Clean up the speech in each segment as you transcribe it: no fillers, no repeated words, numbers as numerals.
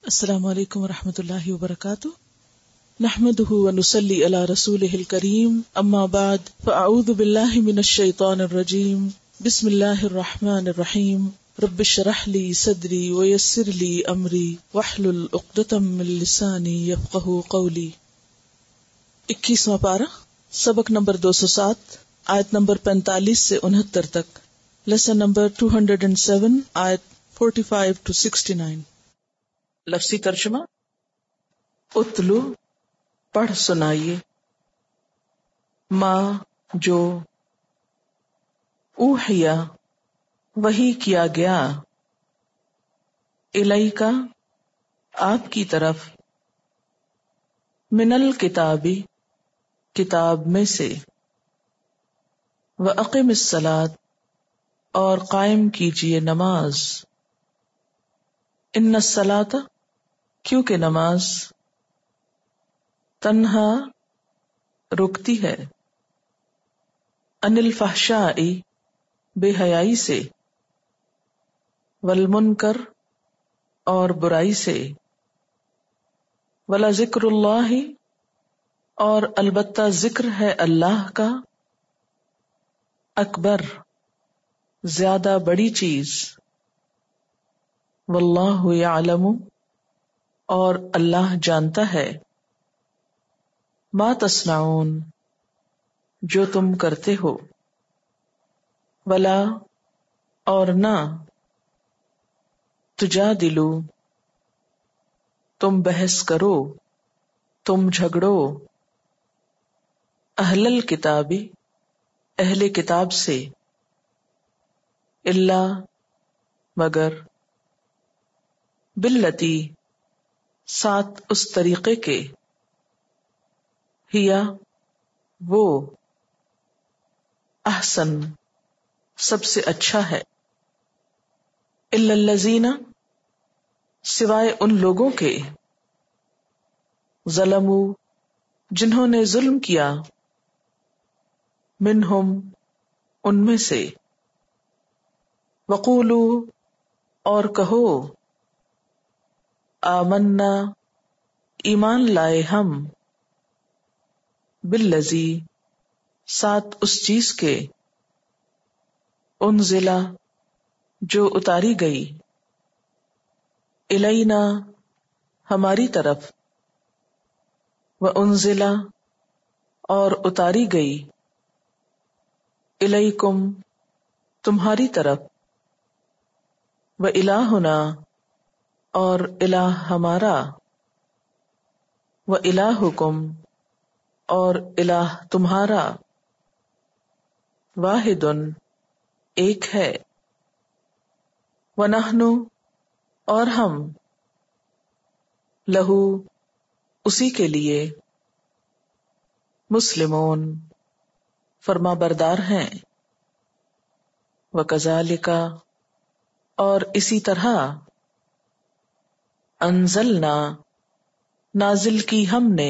السلام علیکم ورحمۃ اللہ وبرکاتہ، نحمده ونصلی علی رسولہ الکریم، اما بعد فاعوذ باللہ من الشیطان الرجیم، بسم اللہ الرحمن الرحیم، رب اشرح لی صدری ویسر لی امری واحلل عقدۃ من لسانی یفقہوا قولی۔ 21واں پارہ، سبق نمبر 207، آیت نمبر 45 سے 69 تک، لیسن نمبر 207، آیت 45 to 69۔ لفظی ترجمہ: اتلو پڑھ سنائیے، ما جو، اوحیا وحی کیا گیا، الیکا آپ کی طرف، من الکتابی کتاب میں سے، واقم الصلاۃ اور قائم کیجیے نماز، ان الصلاۃ کیونکہ نماز، تنہا روکتی ہے، عن الفحشاء بے حیائی سے، والمنکر اور برائی سے، ولذکر اللہ اور البتہ ذکر ہے اللہ کا، اکبر زیادہ بڑی چیز، واللہ یعلم اور اللہ جانتا ہے، ما تصنعون جو تم کرتے ہو، ولا اور نہ، تجادلو تم بحث کرو، تم جھگڑو، اہل الکتابی اہل کتاب سے، الا مگر، باللتی ساتھ اس طریقے کے، ہیا وہ، احسن سب سے اچھا ہے، الا الذین سوائے ان لوگوں کے، ظلموا جنہوں نے ظلم کیا، منہم ان میں سے، وقولوا اور کہو، آمنا ایمان لائے ہم، بالذی ساتھ اس چیز کے، انزلہ جو اتاری گئی، الینا ہماری طرف، وانزلہ اور اتاری گئی، الیکم تمہاری طرف، والہنا اور الہ ہمارا، والہکم اور الہ تمہارا، واحد ایک ہے، ونحن اور ہم، لہو اسی کے لیے، مسلمون فرما بردار ہیں، وکذالک اور اسی طرح، انزلنا نازل کی ہم نے،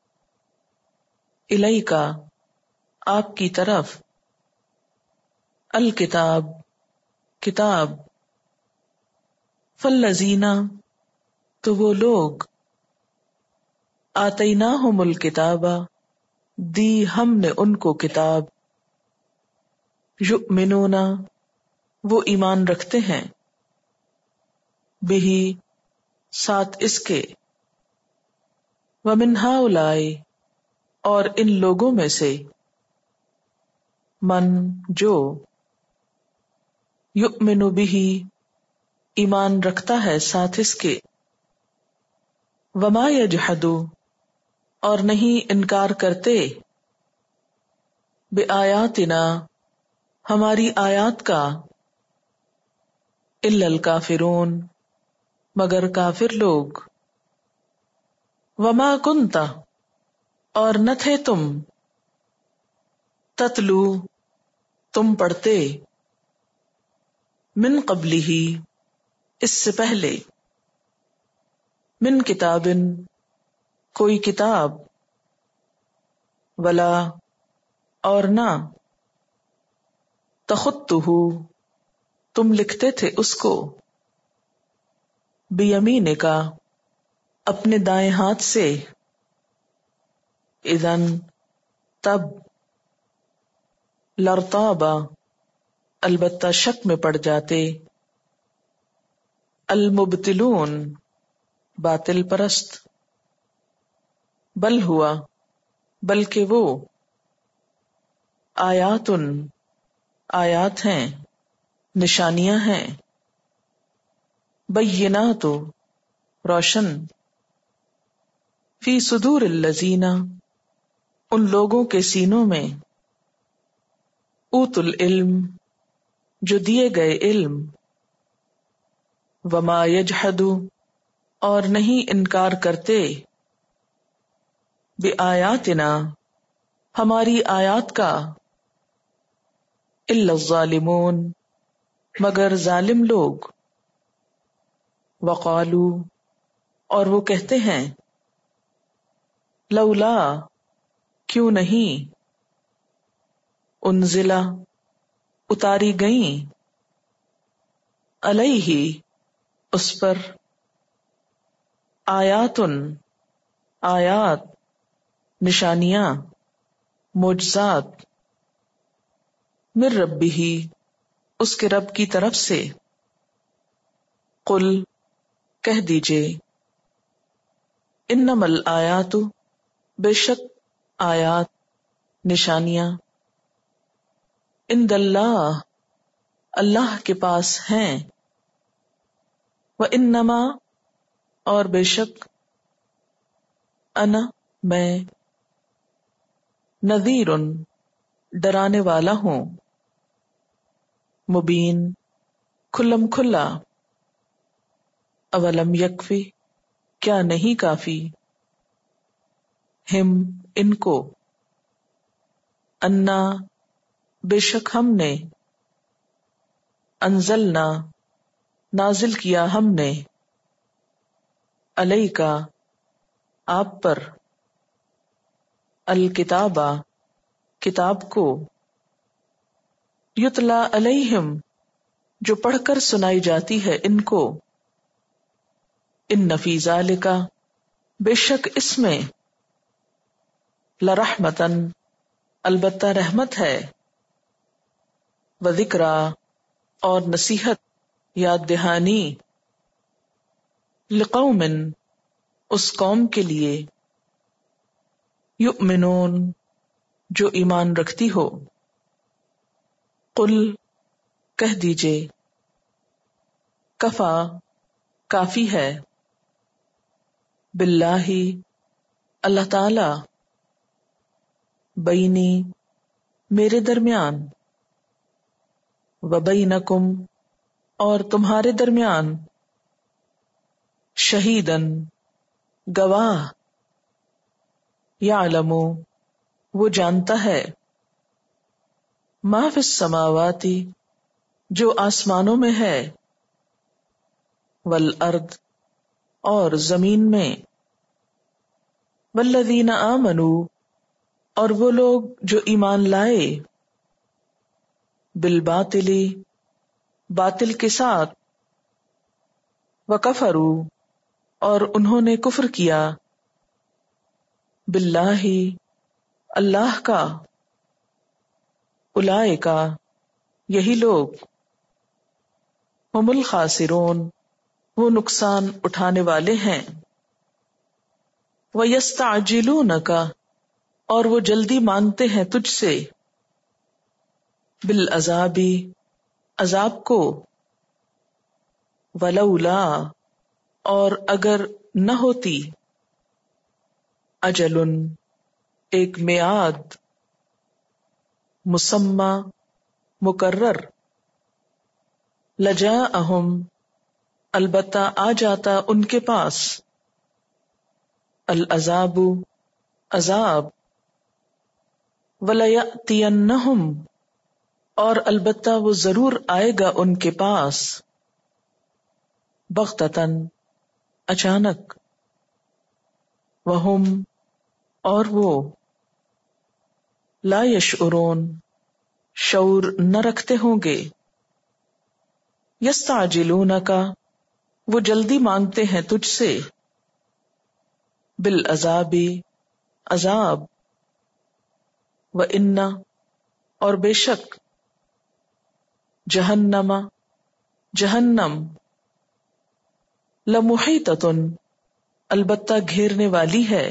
الیکا آپ کی طرف، الکتاب کتاب، فالذین تو وہ لوگ، آتیناہم الکتاب دی ہم نے ان کو کتاب، یؤمنون وہ ایمان رکھتے ہیں، بہ ساتھ اس کے، ومن ہؤلاء اور ان لوگوں میں سے، من جو، یؤمن بہ ایمان رکھتا ہے ساتھ اس کے، وما یجحد اور نہیں انکار کرتے، بآیاتنا ہماری آیات کا، الا الکافرون مگر کافر لوگ، وما کنت اور نہ تھے تم، تتلو تم پڑھتے، من قبلہ اس سے پہلے، من کتاب کوئی کتاب، ولا اور نہ، تخطہ تم لکھتے تھے اس کو، بیمینک اپنے دائیں ہاتھ سے، اذن تب، لرتابا البتہ شک میں پڑ جاتے، المبتلون باطل پرست، بل ہوا بلکہ وہ، آیاتن آیات ہیں، نشانیاں ہیں، بینات روشن، فی صدور الذین ان لوگوں کے سینوں میں، اوت العلم جو دیے گئے علم، وما یجحد اور نہیں انکار کرتے، بآیاتنا ہماری آیات کا، الا الظالمون مگر ظالم لوگ، وقالو اور وہ کہتے ہیں، لولا کیوں نہیں، انزلہ اتاری گئیں، علیہ اس پر، آیاتن آیات، نشانیاں، معجزات، من ربہ اس کے رب کی طرف سے، قل کہہ دیجئے، انما الآیات بے شک آیات، نشانیاں، عند اللہ اللہ کے پاس ہیں، وانما اور بے شک، انا میں، نذیر ڈرانے والا ہوں، مبین کھلم کھلا، اولم یکفی کیا نہیں کافی، ہم ان کو، انا بے شک ہم نے، انزلنا نازل کیا ہم نے، علیکا آپ پر، الکتابہ کتاب کو، یتلا علیہم جو پڑھ کر سنائی جاتی ہے ان کو، ان فی ذالک بے شک اس میں، لرحمتن البتہ رحمت ہے، وذکریٰ اور نصیحت یاد دہانی، لقوم اس قوم کے لیے، یؤمنون جو ایمان رکھتی ہو، قل کہہ دیجئے، کفا کافی ہے، باللہ اللہ تعالی، بینی میرے درمیان، وبینکم اور تمہارے درمیان، شہیدن گواہ، یعلم وہ جانتا ہے، ما فی السماوات جو آسمانوں میں ہے، والارض اور زمین میں، والذین آمنوا اور وہ لوگ جو ایمان لائے، بالباطل باطل کے ساتھ، وکفروا اور انہوں نے کفر کیا، باللہ اللہ کا، اولئک یہی لوگ، ہم الخاسرون وہ نقصان اٹھانے والے ہیں، وَيَسْتَعْجِلُونَكَ اور وہ جلدی مانگتے ہیں تجھ سے، بالعذاب عذاب کو، ولولا اور اگر نہ ہوتی، اجل ایک میعاد، مسمی مقرر، لجاءہم البتہ آ جاتا ان کے پاس، العذاب عذاب، وَلَيَأْتِيَنَّهُمْ اور البتہ وہ ضرور آئے گا ان کے پاس، بغتتاً اچانک، وہم اور وہ، لا یشعرون شعور نہ رکھتے ہوں گے، یستعجلونک وہ جلدی مانگتے ہیں تجھ سے، بالعذاب عذاب، وَإِنَّ اور بے شک، جہنم جہنم، لمحیطۃ البتہ گھیرنے والی ہے،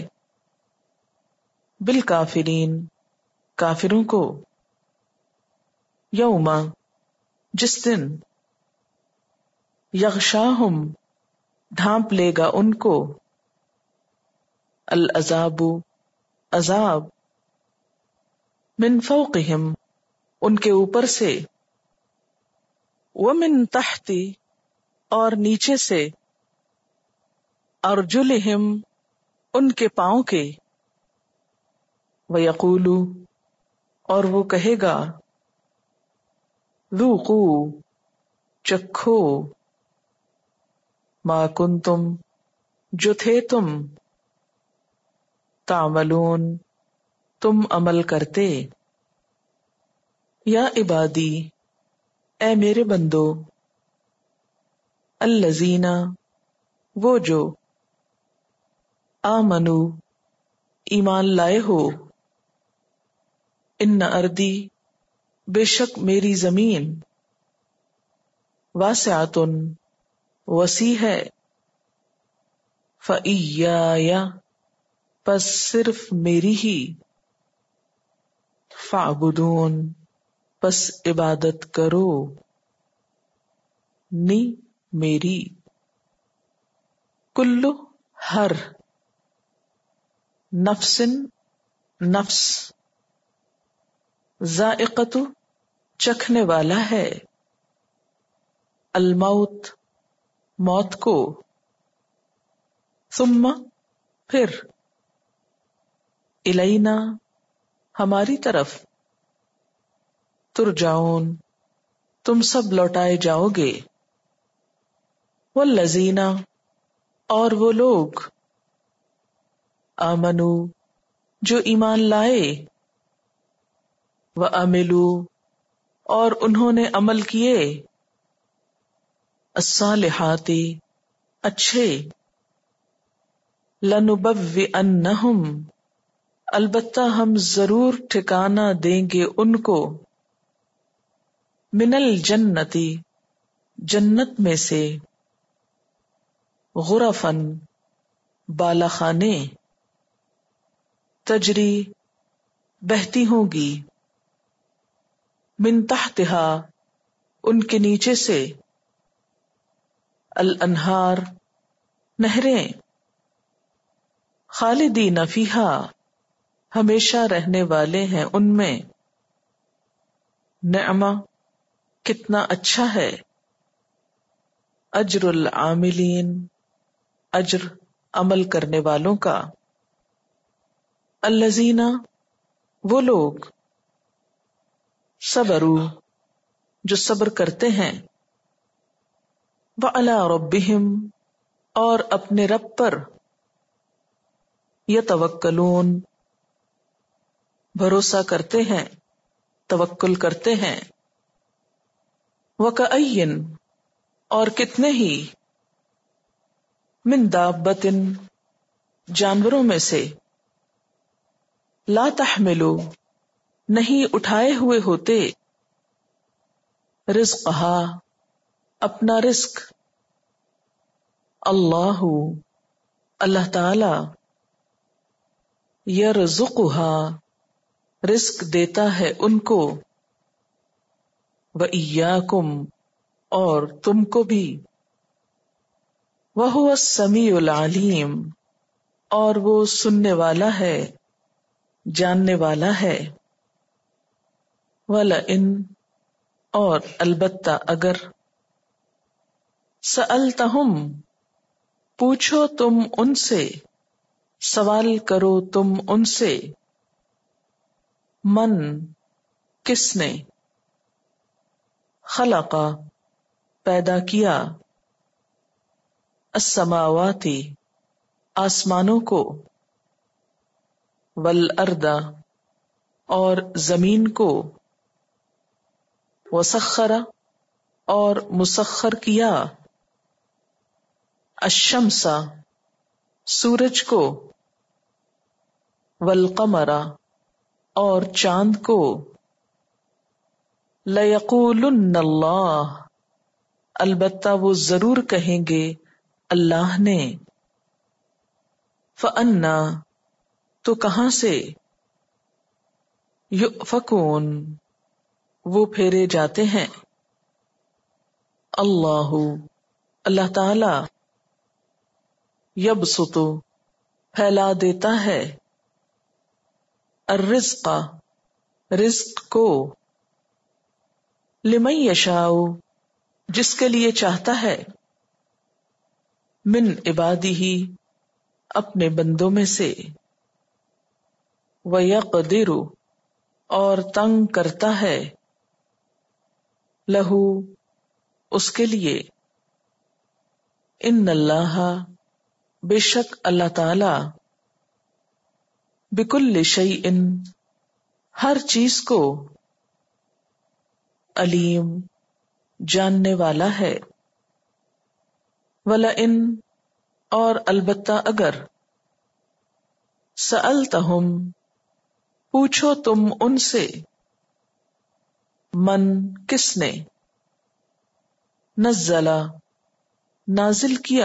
بالکافرین کافروں کو، یوم جس دن، یغشاہم ڈھانپ لے گا ان کو، العذاب عذاب، من فوقہم ان کے اوپر سے، ومن تحت اور نیچے سے، ارجلہم ان کے پاؤں کے، ویقول اور وہ کہے گا، ذوقوا چکھو، ما کنتم جو تھے تم، تعملون تم عمل کرتے، یا عبادی اے میرے بندو، الذین وہ جو، آمنو ایمان لائے ہو، ان ارضی بے شک میری زمین، واسعۃ وسیع ہے، فإیایا پس صرف میری ہی، فاعبدون پس عبادت کرو، نی میری، کلو ہر، نفس نفس، ذائقۃ چکھنے والا ہے، الموت موت کو، ثم پھر، الینا ہماری طرف، ترجعون تم سب لوٹائے جاؤ گے، والذین اور وہ لوگ، آمنو جو ایمان لائے، وعملوا اور انہوں نے عمل کیے، الصالحات اچھے، لنبوئنہم البتہ ہم ضرور ٹھکانہ دیں گے ان کو، من الجنت جنت میں سے، غرفن بالا خانے، تجری بہتی ہوں گی، من تحتہا ان کے نیچے سے، الانہار نہریں، خالدین فیہا ہمیشہ رہنے والے ہیں ان میں، نعمہ کتنا اچھا ہے، اجر العاملین اجر عمل کرنے والوں کا، الذین وہ لوگ، صبروا جو صبر کرتے ہیں، وعلی ربہم اور اپنے رب پر، یتوکلون بھروسہ کرتے ہیں، توکل کرتے ہیں، وکأین اور کتنے ہی، من دابۃ جانوروں میں سے، لا تحملو نہیں اٹھائے ہوئے ہوتے، رزقہا اپنا رزق، اللہ اللہ تعالی، یرزقہا رزق دیتا ہے ان کو، وإیاکم اور تم کو بھی، وہو السمیع العلیم اور وہ سننے والا ہے جاننے والا ہے، وَلَئِن اور البتہ اگر، سألتہم پوچھو تم ان سے، سوال کرو تم ان سے، من کس نے، خلق پیدا کیا، السماوات آسمانوں کو، والارض اور زمین کو، وسخر اور مسخر کیا، الشمس سورج کو، والقمر اور چاند کو، لَيَقُولُنَّ اللَّهُ البتہ وہ ضرور کہیں گے اللہ نے، فَأَنَّا تو کہاں سے، یؤفکون وہ پھیرے جاتے ہیں، اللہ تعالی یبسط پھیلا دیتا ہے، الرزق رزق کو، لمن یشاء جس کے لیے چاہتا ہے، من عبادہ اپنے بندوں میں سے، وَيَقْدِرُ اور تنگ کرتا ہے، لہو اس کے لیے، ان اللہ بے شک اللہ تعالی، بکل شیء ہر چیز کو، علیم جاننے والا ہے، وَلَئِن اور البتہ اگر، سألتہم پوچھو تم ان سے، من کس نے، نزل نازل کیا،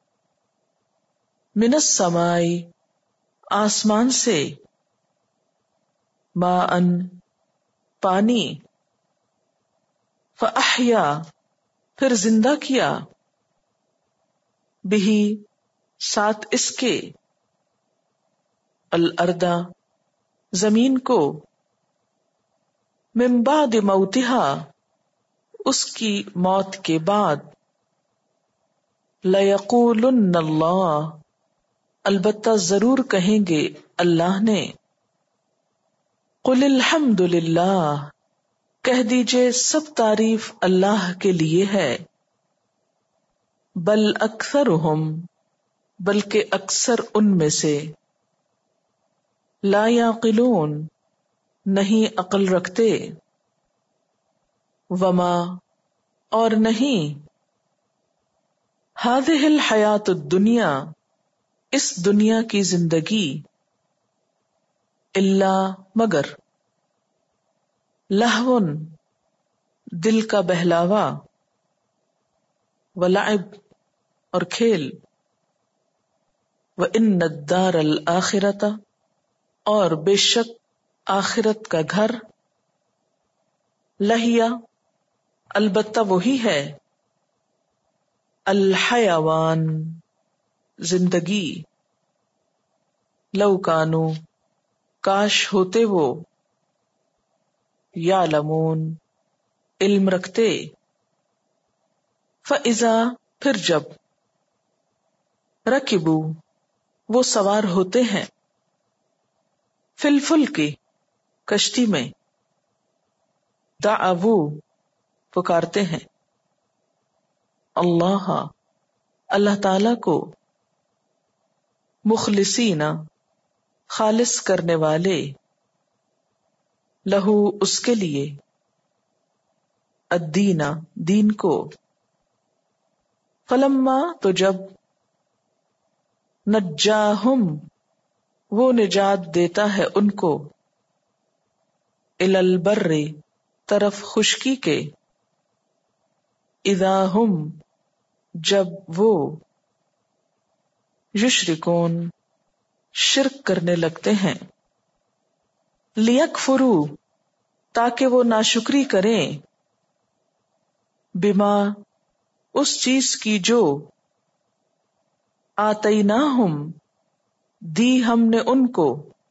من السماء آسمان سے، ماء پانی، فأحیا پھر زندہ کیا، بہ ساتھ اس کے، الارض زمین کو، من بعد موتها اس کی موت کے بعد، لَيَقُولُنَّ اللَّهُ البتہ ضرور کہیں گے اللہ نے، قُلِ الْحَمْدُ لِلَّهِ کہہ دیجئے سب تعریف اللہ کے لیے ہے، بل اکثرہم بلکہ اکثر ان میں سے، لا یعقلون نہیں عقل رکھتے، وما اور نہیں، ہذہ الحیات الدنیا اس دنیا کی زندگی، الا مگر، لہون دل کا بہلاوا، ولعب اور کھیل، وان الدار الآخرۃ اور بے شک آخرت کا گھر، لہیا البتہ وہی ہے، الحیوان زندگی، لو کانوا کاش ہوتے وہ، یعلمون علم رکھتے، فَإِذَا پھر جب، رکبوا وہ سوار ہوتے ہیں، فی الفلک کشتی میں، دعوا پکارتے ہیں، اللہ تعالی کو، مخلصین خالص کرنے والے، لہو اس کے لیے، الدین دین کو، فلما تو جب، نجاہم وہ نجات دیتا ہے ان کو، الی البر طرف خشکی کے، اذا ہم جب وہ، یشرکون شرک کرنے لگتے ہیں، لیکفروا تاکہ وہ ناشکری کریں، بما اس چیز کی جو، آتیناہم دی ہم نے ان کو،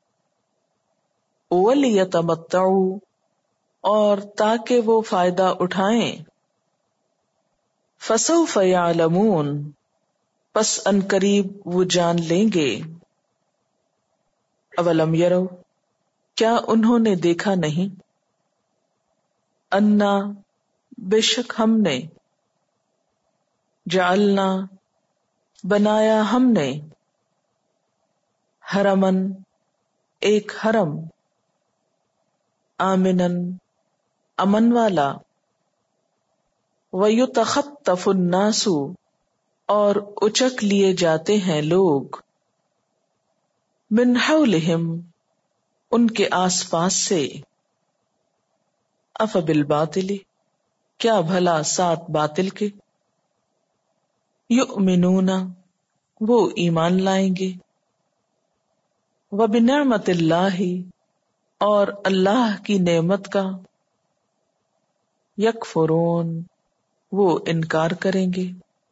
وَلِيَتَمَتَّعُوا اور تاکہ وہ فائدہ اٹھائیں، فَسَوْفَ يَعْلَمُونَ پس ان قریب وہ جان لیں گے، اولم یروا کیا انہوں نے دیکھا نہیں، انا بے شک ہم نے، جعلنا بنایا ہم نے، حرمن ایک حرم، آمنن امن والا، وَيُتَخَطَّفُ النَّاسُ اور اچک لیے جاتے ہیں لوگ، من حولہم ان کے آس پاس سے. اف بالباطل، کیا بھلا ساتھ باطل کے. یؤمنون، وہ ایمان لائیں گے. وبنعمت اللہ، اور اللہ کی نعمت کا. یکفرون، وہ انکار کریں گے.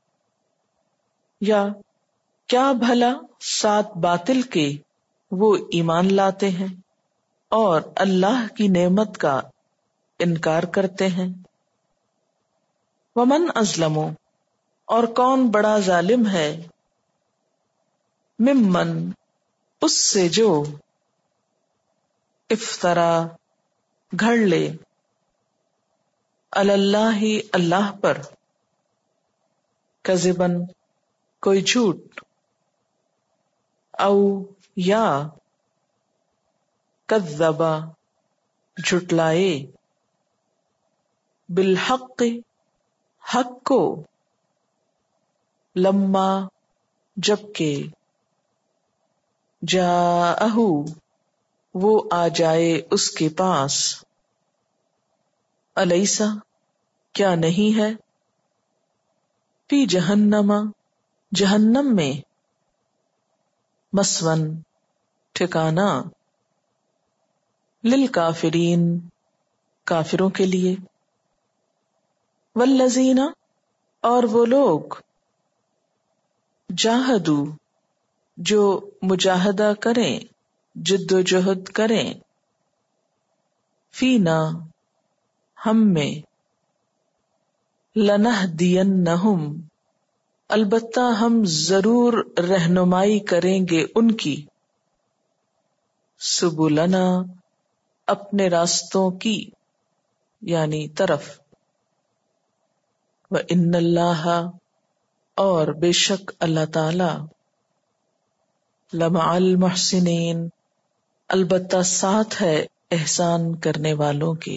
یا کیا بھلا ساتھ باطل کے وہ ایمان لاتے ہیں اور اللہ کی نعمت کا انکار کرتے ہیں. ومن ازلم، اور کون بڑا ظالم ہے. ممن، اس سے جو. افطرا، گھڑ لے. علی اللہ، اللہ پر. کذبن، کوئی جھوٹ. او، یا. کذبا، جھٹلائے. بالحق، حق کو. لما، جبکہ. جاءہ، وہ آ جائے اس کے پاس. الیسا، کیا نہیں ہے. فی جہنم، جہنم میں. مسون، ٹھکانہ. للکافرین، کافروں کے لیے. والذین، اور وہ لوگ. جاہدو، جو مجاہدہ کریں، جد و جہد کریں. فینا، ہم میں. لنہدینہم، البتہ ہم ضرور رہنمائی کریں گے ان کی. سبلنا، اپنے راستوں کی، یعنی طرف. وَإِنَّ اللَّهَ، اور بے شک اللہ تعالی. لَمَعَ الْمُحْسِنِينَ، البتہ ساتھ ہے احسان کرنے والوں کے.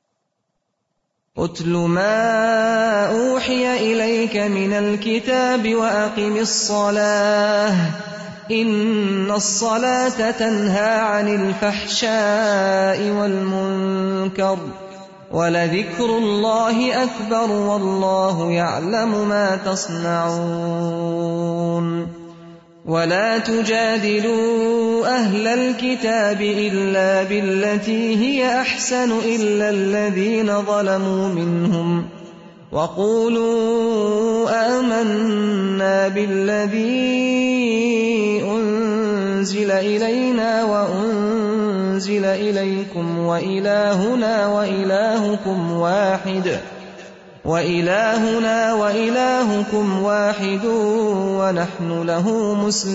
اتل ما اوحی الیک من الکتاب واقم الصلاة ان الصلاة تنہى عن الفحشاء والمنکر ولذکر اللہ اکبر واللہ یعلم ما تصنعون. ولا تجادلوا أهل الكتاب إلا بالتي هي أحسن إلا الذين ظلموا منهم وقولوا آمنا بالذي أنزل إلينا وأنزل إليكم وإلهنا وإلهكم واحد ونحن له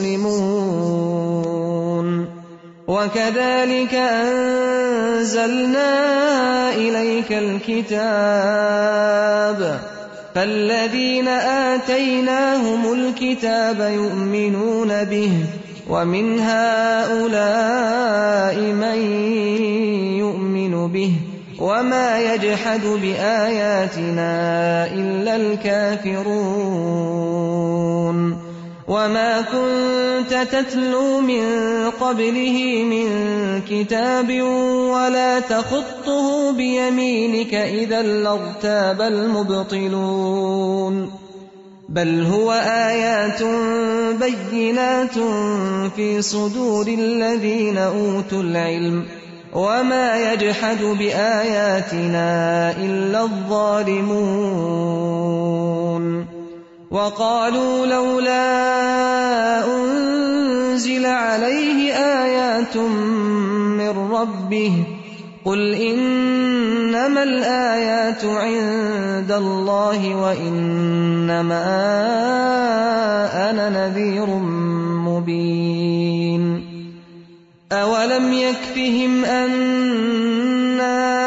مسلمون. وكذلك أنزلنا إليك الكتاب فالذين آتيناهم الكتاب يؤمنون به ومن هؤلاء من يؤمن به وما يجحد بآياتنا إلا الكافرون. وما كنت تتلو من قبله من كتاب ولا تخطه بيمينك إذا لارتاب المبطلون. بل هو آيات بينات في صدور الذين أوتوا العلم وما يجحد بآياتنا إلا الظالمون. وقالوا لولا أنزل عليه آيات من ربه قل إنما الآيات عند الله وإنما أنا نذير مبين. أولم يكفهم أنا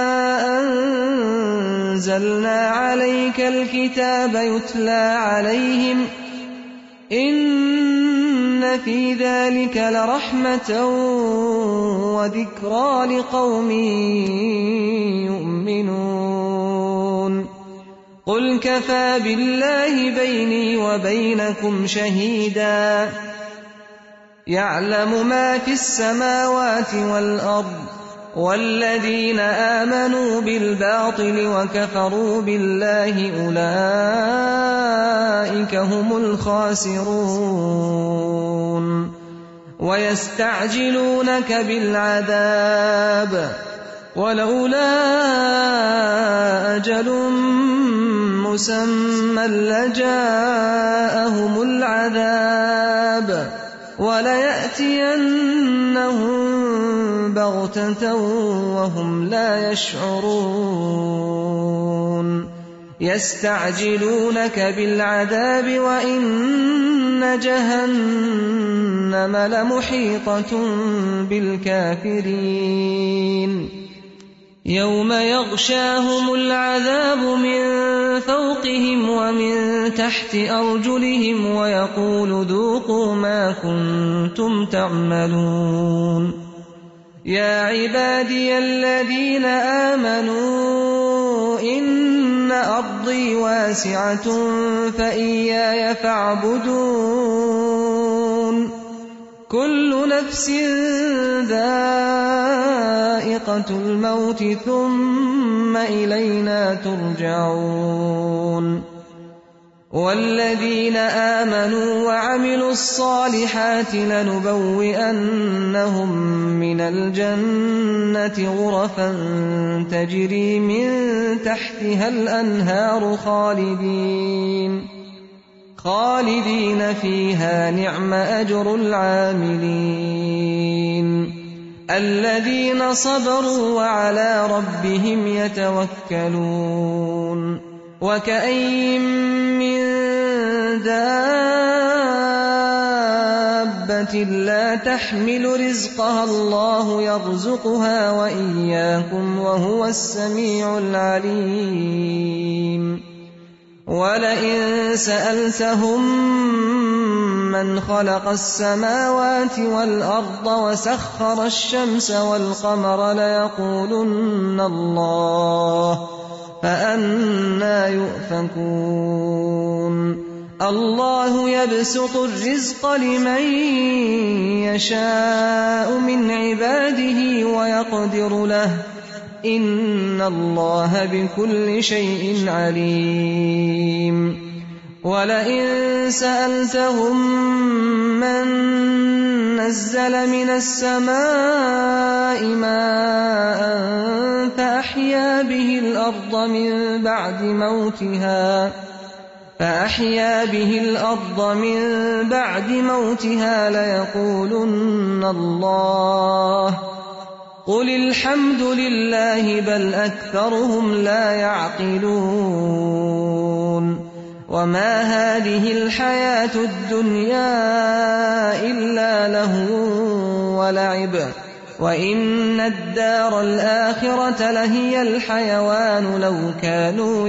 أنزلنا عليك الكتاب يتلى عليهم إن في ذلك لرحمة وذكرى لقوم يؤمنون. قل كفى بالله بيني وبينكم شهيدا يعلم ما في السماوات والأرض والذين آمنوا بالباطل وكفروا بالله أولئك هم الخاسرون ويستعجلونك بالعذاب ولولا أجل مسمى لجاءهم العذاب وليأتينهم بغتة وهم لا يشعرون يستعجلونك بالعذاب وإن جهنم لمحيطة بالكافرين يوم يغشاهم العذاب من فوقهم ومن تحت أرجلهم ويقول ذوقوا ما كنتم تعملون يا عبادي الذين آمنوا إن أرضي واسعة فإياي فاعبدون كل نفس ذائقة الموت ثم إلينا ترجعون والذين آمنوا وعملوا الصالحات لنبوئنهم من الجنة غرفا تجري من تحتها الأنهار خالدين فيها نعم أجر العاملين الذين صبروا وعلى ربهم يتوكلون وكأين من دابة لا تحمل رزقها الله يرزقها وإياكم وهو السميع العليم ولئن سألتهم من خلق السماوات والأرض وسخر الشمس والقمر ليقولن الله فأنى يؤفكون الله يبسط الرزق لمن يشاء من عباده ويقدر له إن الله بكل شيء عليم ولئن سألتهم من نزل من السماء ماء فأحيا به الأرض من بعد موتها ليقولن الله قل الحمد لله بل أكثرهم لا يعقلون وما هذه الحياة الدنيا إلا لهو ولعب وإن الدار الآخرة لهي الحيوان لو كانوا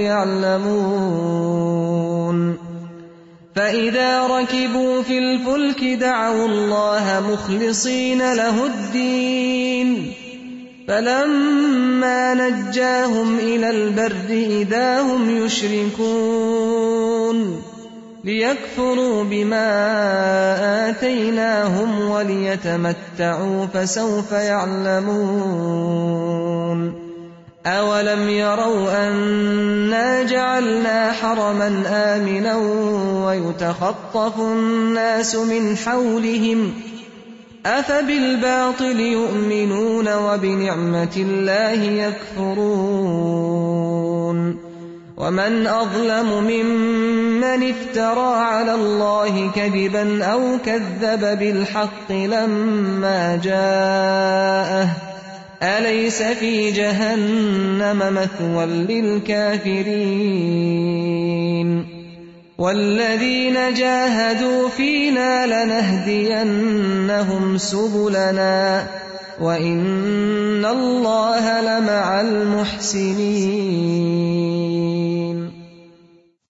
يعلمون فإذا ركبوا في الفلك دعوا الله مخلصين له الدين فلما نجاهم إلى البر إذا هم يشركون ليكفروا بما آتيناهم وليتمتعوا فسوف يعلمون أولم يروا أنا جعلنا حرما آمنا ويتخطف الناس من حولهم أفبالباطل يؤمنون وبنعمة الله يكفرون ومن أظلم ممن افترى على الله كذبا أو كذب بالحق لما جاءه أليس في جهنم مثوى للكافرين والذين جاهدوا فينا لنهدينهم سبلنا وإن الله لمع المحسنين